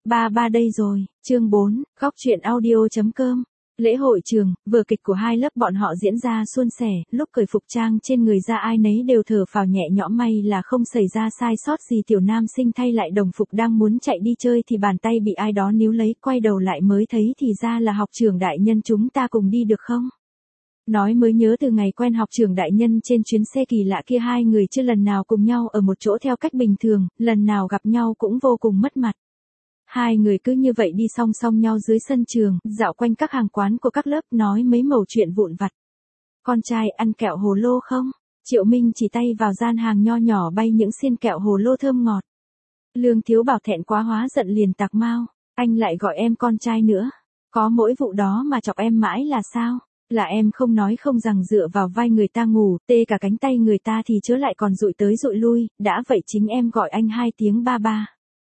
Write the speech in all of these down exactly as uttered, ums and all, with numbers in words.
Ba ba đây rồi, chương bốn, góc truyện audio chấm com. Lễ hội trường, vở kịch của hai lớp bọn họ diễn ra suôn sẻ, lúc cởi phục trang trên người ra ai nấy đều thở phào nhẹ nhõm, may là không xảy ra sai sót gì. Tiểu nam sinh thay lại đồng phục đang muốn chạy đi chơi thì bàn tay bị ai đó níu lấy, quay đầu lại mới thấy thì ra là học trưởng đại nhân. Chúng ta cùng đi được không? Nói mới nhớ từ ngày quen học trưởng đại nhân trên chuyến xe kỳ lạ kia hai người chưa lần nào cùng nhau ở một chỗ theo cách bình thường, lần nào gặp nhau cũng vô cùng mất mặt. Hai người cứ như vậy đi song song nhau dưới sân trường, dạo quanh các hàng quán của các lớp nói mấy mẩu chuyện vụn vặt. Con trai ăn kẹo hồ lô không? Triệu Minh chỉ tay vào gian hàng nho nhỏ bay những xiên kẹo hồ lô thơm ngọt. Lương Thiếu Bảo thẹn quá hóa giận liền tạc mau, anh lại gọi em con trai nữa. Có mỗi vụ đó mà chọc em mãi là sao? Là em không nói không rằng dựa vào vai người ta ngủ, tê cả cánh tay người ta thì chớ lại còn dụi tới dụi lui, đã vậy chính em gọi anh hai tiếng ba ba.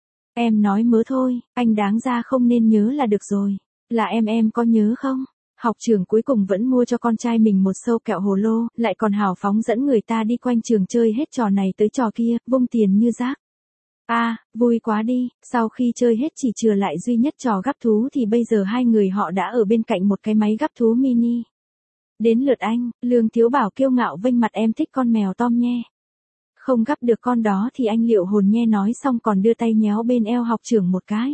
Em nói mớ thôi, anh đáng ra không nên nhớ là được rồi. Là em em có nhớ không? Học trưởng cuối cùng vẫn mua cho con trai mình một sâu kẹo hồ lô, lại còn hào phóng dẫn người ta đi quanh trường chơi hết trò này tới trò kia, vung tiền như rác. A, à, vui quá đi, sau khi chơi hết chỉ chừa lại duy nhất trò gắp thú thì bây giờ hai người họ đã ở bên cạnh một cái máy gắp thú mini. Đến lượt anh, Lương Thiếu Bảo kiêu ngạo vênh mặt, em thích con mèo Tom nhe. Không gắp được con đó thì anh liệu hồn nhe, nói xong còn đưa tay nhéo bên eo học trưởng một cái.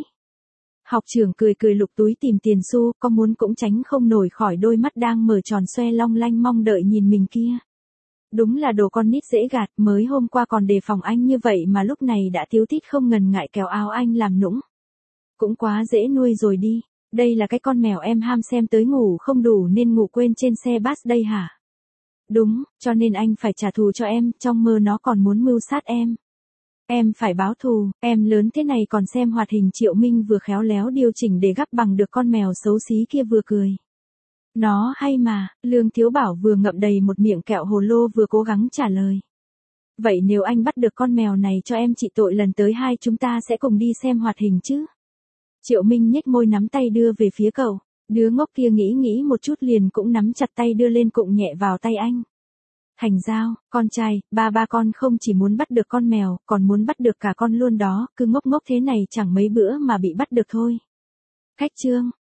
Học trưởng cười cười lục túi tìm tiền xu, có muốn cũng tránh không nổi khỏi đôi mắt đang mở tròn xoe long lanh mong đợi nhìn mình kia. Đúng là đồ con nít dễ gạt, mới hôm qua còn đề phòng anh như vậy mà lúc này đã tíu tít không ngần ngại kéo áo anh làm nũng. Cũng quá dễ nuôi rồi đi, đây là cái con mèo em ham xem tới ngủ không đủ nên ngủ quên trên xe bus đây hả? Đúng, cho nên anh phải trả thù cho em, trong mơ nó còn muốn mưu sát em. Em phải báo thù, em lớn thế này còn xem hoạt hình. Triệu Minh vừa khéo léo điều chỉnh để gắp bằng được con mèo xấu xí kia vừa cười. Nó hay mà, Lương Thiếu Bảo vừa ngậm đầy một miệng kẹo hồ lô vừa cố gắng trả lời. Vậy nếu anh bắt được con mèo này cho em trị tội, lần tới hai chúng ta sẽ cùng đi xem hoạt hình chứ? Triệu Minh nhếch môi nắm tay đưa về phía cậu. Đứa ngốc kia nghĩ nghĩ một chút liền cũng nắm chặt tay đưa lên cụng nhẹ vào tay anh. Thành giao, con trai, ba ba con không chỉ muốn bắt được con mèo, còn muốn bắt được cả con luôn đó, cứ ngốc ngốc thế này chẳng mấy bữa mà bị bắt được thôi. Khách trương,